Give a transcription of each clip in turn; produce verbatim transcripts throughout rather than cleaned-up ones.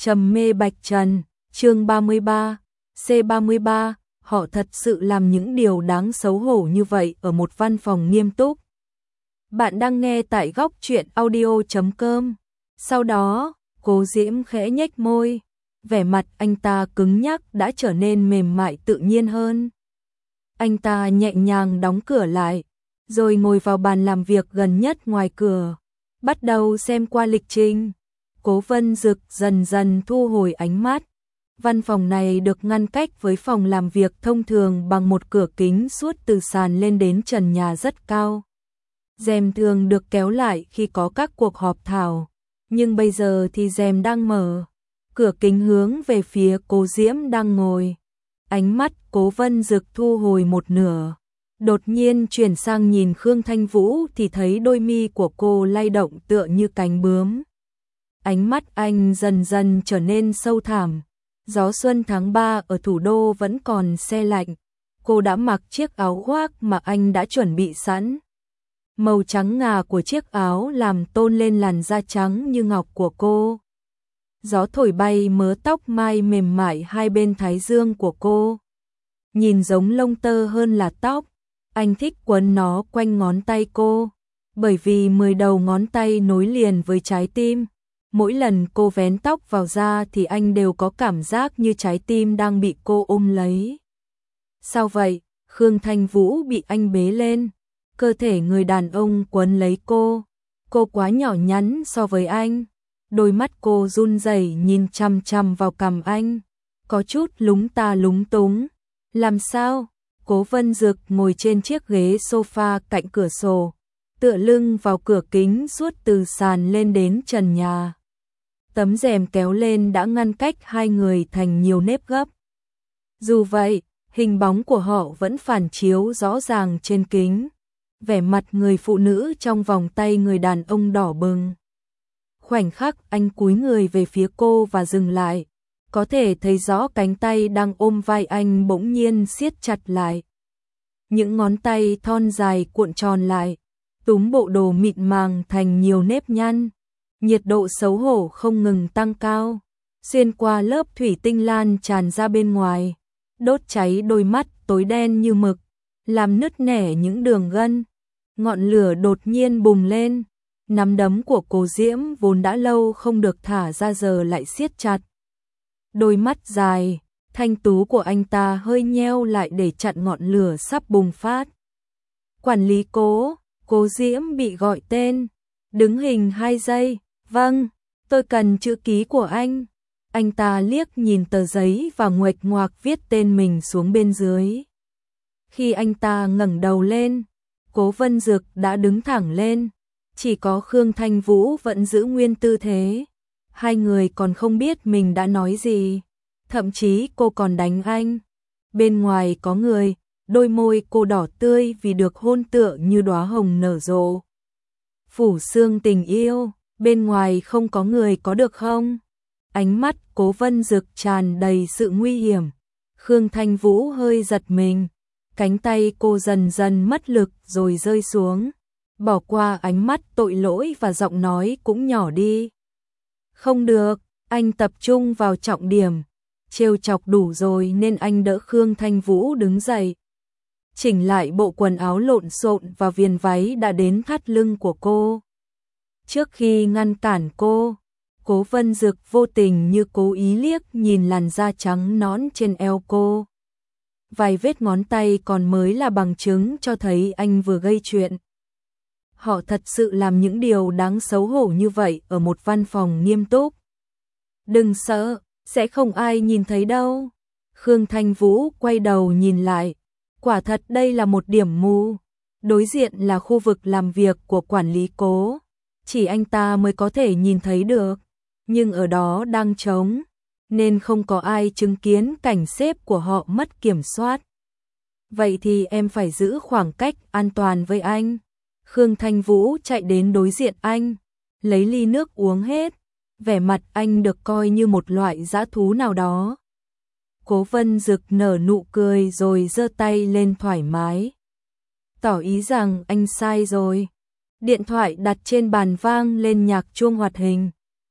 Trầm mê Bạch Trần, chương ba mươi ba, C ba mươi ba, họ thật sự làm những điều đáng xấu hổ như vậy ở một văn phòng nghiêm túc. Bạn đang nghe tại góc truyện audio chấm com. Sau đó, Cố Diễm khẽ nhếch môi, vẻ mặt anh ta cứng nhắc đã trở nên mềm mại tự nhiên hơn. Anh ta nhẹ nhàng đóng cửa lại, rồi ngồi vào bàn làm việc gần nhất ngoài cửa, bắt đầu xem qua lịch trình. Cố Vân Dực dần dần thu hồi ánh mắt. Văn phòng này được ngăn cách với phòng làm việc thông thường bằng một cửa kính suốt từ sàn lên đến trần nhà rất cao. Rèm thường được kéo lại khi có các cuộc họp thảo, nhưng bây giờ thì rèm đang mở. Cửa kính hướng về phía Cố Diễm đang ngồi. Ánh mắt Cố Vân Dực thu hồi một nửa, đột nhiên chuyển sang nhìn Khương Thanh Vũ thì thấy đôi mi của cô lay động tựa như cánh bướm. Ánh mắt anh dần dần trở nên sâu thẳm. Gió xuân tháng ba ở thủ đô vẫn còn se lạnh. Cô đã mặc chiếc áo khoác mà anh đã chuẩn bị sẵn. Màu trắng ngà của chiếc áo làm tôn lên làn da trắng như ngọc của cô. Gió thổi bay mớ tóc mai mềm mại hai bên thái dương của cô. Nhìn giống lông tơ hơn là tóc. Anh thích quấn nó quanh ngón tay cô, bởi vì mười đầu ngón tay nối liền với trái tim. Mỗi lần cô vén tóc vào da thì anh đều có cảm giác như trái tim đang bị cô ôm lấy. Sao vậy? Khương Thanh Vũ bị anh bế lên. Cơ thể người đàn ông quấn lấy cô. Cô quá nhỏ nhắn so với anh. Đôi mắt cô run rẩy nhìn chằm chằm vào cằm anh. Có chút lúng ta lúng túng. Làm sao? Cố Vân Dực ngồi trên chiếc ghế sofa cạnh cửa sổ, tựa lưng vào cửa kính suốt từ sàn lên đến trần nhà. Tấm rèm kéo lên đã ngăn cách hai người thành nhiều nếp gấp. Dù vậy, hình bóng của họ vẫn phản chiếu rõ ràng trên kính. Vẻ mặt người phụ nữ trong vòng tay người đàn ông đỏ bừng. Khoảnh khắc anh cúi người về phía cô và dừng lại, có thể thấy rõ cánh tay đang ôm vai anh bỗng nhiên siết chặt lại. Những ngón tay thon dài cuộn tròn lại, túm bộ đồ mịn màng thành nhiều nếp nhăn. Nhiệt độ xấu hổ không ngừng tăng cao, xuyên qua lớp thủy tinh lan tràn ra bên ngoài, đốt cháy đôi mắt tối đen như mực, làm nứt nẻ những đường gân. Ngọn lửa đột nhiên bùng lên, nắm đấm của Cố Diễm vốn đã lâu không được thả ra giờ lại siết chặt. Đôi mắt dài, thanh tú của anh ta hơi nheo lại để chặn ngọn lửa sắp bùng phát. Quản lý Cố, Cố Diễm bị gọi tên, đứng hình hai giây. Vâng, tôi cần chữ ký của anh. Anh ta liếc nhìn tờ giấy và nguệch ngoạc viết tên mình xuống bên dưới. Khi anh ta ngẩng đầu lên, Cố Vân Dực đã đứng thẳng lên. Chỉ có Khương Thanh Vũ vẫn giữ nguyên tư thế. Hai người còn không biết mình đã nói gì. Thậm chí cô còn đánh anh. Bên ngoài có người, đôi môi cô đỏ tươi vì được hôn tựa như đóa hồng nở rộ. Phủ sương tình yêu. Bên ngoài không có người có được không? Ánh mắt Cố Vân Dực tràn đầy sự nguy hiểm. Khương Thanh Vũ hơi giật mình. Cánh tay cô dần dần mất lực rồi rơi xuống. Bỏ qua ánh mắt tội lỗi và giọng nói cũng nhỏ đi. Không được, anh tập trung vào trọng điểm. Trêu chọc đủ rồi nên anh đỡ Khương Thanh Vũ đứng dậy. Chỉnh lại bộ quần áo lộn xộn và viền váy đã đến thắt lưng của cô. Trước khi ngăn cản cô, Cố Vân Dực vô tình như cố ý liếc nhìn làn da trắng nõn trên eo cô. Vài vết ngón tay còn mới là bằng chứng cho thấy anh vừa gây chuyện. Họ thật sự làm những điều đáng xấu hổ như vậy ở một văn phòng nghiêm túc. Đừng sợ, sẽ không ai nhìn thấy đâu. Khương Thanh Vũ quay đầu nhìn lại. Quả thật đây là một điểm mù. Đối diện là khu vực làm việc của quản lý Cố. Chỉ anh ta mới có thể nhìn thấy được, nhưng ở đó đang trống, nên không có ai chứng kiến cảnh xếp của họ mất kiểm soát. Vậy thì em phải giữ khoảng cách an toàn với anh. Khương Thanh Vũ chạy đến đối diện anh, lấy ly nước uống hết, vẻ mặt anh được coi như một loại dã thú nào đó. Cố Vân Dực nở nụ cười rồi giơ tay lên thoải mái, tỏ ý rằng anh sai rồi. Điện thoại đặt trên bàn vang lên nhạc chuông hoạt hình.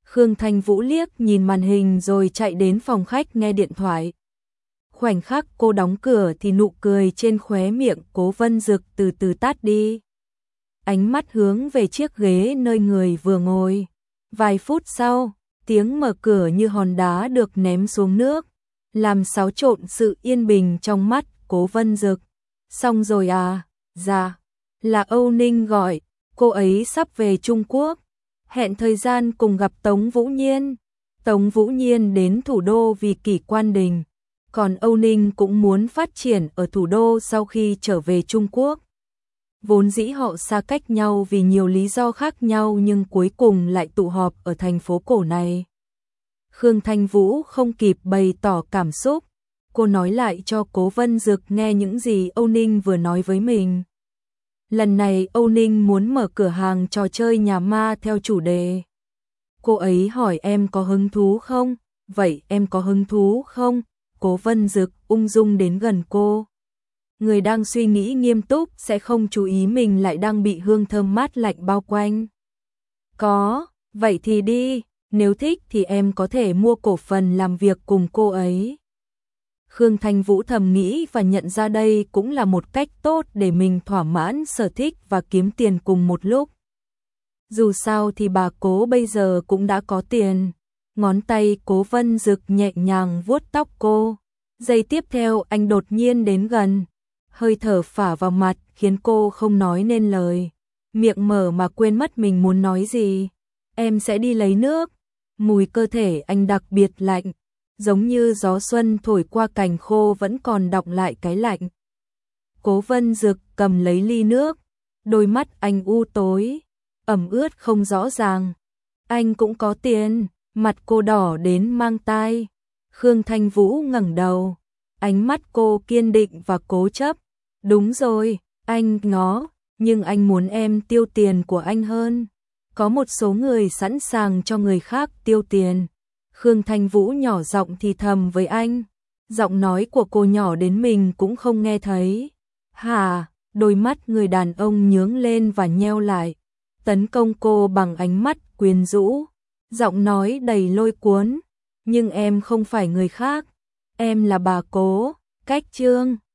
Khương Thanh Vũ liếc nhìn màn hình rồi chạy đến phòng khách nghe điện thoại. Khoảnh khắc cô đóng cửa thì nụ cười trên khóe miệng Cố Vân Dực từ từ tắt đi. Ánh mắt hướng về chiếc ghế nơi người vừa ngồi. Vài phút sau, tiếng mở cửa như hòn đá được ném xuống nước, làm xáo trộn sự yên bình trong mắt Cố Vân Dực. Xong rồi à? Dạ, là Âu Ninh gọi, cô ấy sắp về Trung Quốc, hẹn thời gian cùng gặp Tống Vũ Nhiên. Tống Vũ Nhiên đến thủ đô vì Kỷ Quan Đình, còn Âu Ninh cũng muốn phát triển ở thủ đô sau khi trở về Trung Quốc. Vốn dĩ họ xa cách nhau vì nhiều lý do khác nhau nhưng cuối cùng lại tụ họp ở thành phố cổ này. Khương Thanh Vũ không kịp bày tỏ cảm xúc, cô nói lại cho Cố Vân Dực nghe những gì Âu Ninh vừa nói với mình. Lần này Âu Ninh muốn mở cửa hàng trò chơi nhà ma theo chủ đề. Cô ấy hỏi em có hứng thú không? Vậy em có hứng thú không? Cố Vân Dực ung dung đến gần cô. Người đang suy nghĩ nghiêm túc sẽ không chú ý mình lại đang bị hương thơm mát lạnh bao quanh. Có, vậy thì đi, nếu thích thì em có thể mua cổ phần làm việc cùng cô ấy. Khương Thanh Vũ thầm nghĩ và nhận ra đây cũng là một cách tốt để mình thỏa mãn sở thích và kiếm tiền cùng một lúc. Dù sao thì bà Cố bây giờ cũng đã có tiền. Ngón tay Cố Vân Dực nhẹ nhàng vuốt tóc cô. Giây tiếp theo anh đột nhiên đến gần. Hơi thở phả vào mặt khiến cô không nói nên lời. Miệng mở mà quên mất mình muốn nói gì. Em sẽ đi lấy nước. Mùi cơ thể anh đặc biệt lạnh, giống như gió xuân thổi qua cành khô vẫn còn đọng lại cái lạnh. Cố Vân Dực cầm lấy ly nước, đôi mắt anh u tối, ẩm ướt không rõ ràng. Anh cũng có tiền, mặt cô đỏ đến mang tai. Khương Thanh Vũ ngẩng đầu, ánh mắt cô kiên định và cố chấp. Đúng rồi, anh ngó, nhưng anh muốn em tiêu tiền của anh hơn. Có một số người sẵn sàng cho người khác tiêu tiền. Khương Thanh Vũ nhỏ giọng thì thầm với anh. Giọng nói của cô nhỏ đến mình cũng không nghe thấy. Hả? Đôi mắt người đàn ông nhướng lên và nheo lại. Tấn công cô bằng ánh mắt quyến rũ. Giọng nói đầy lôi cuốn. Nhưng em không phải người khác. Em là bà Cố. Cách Trương.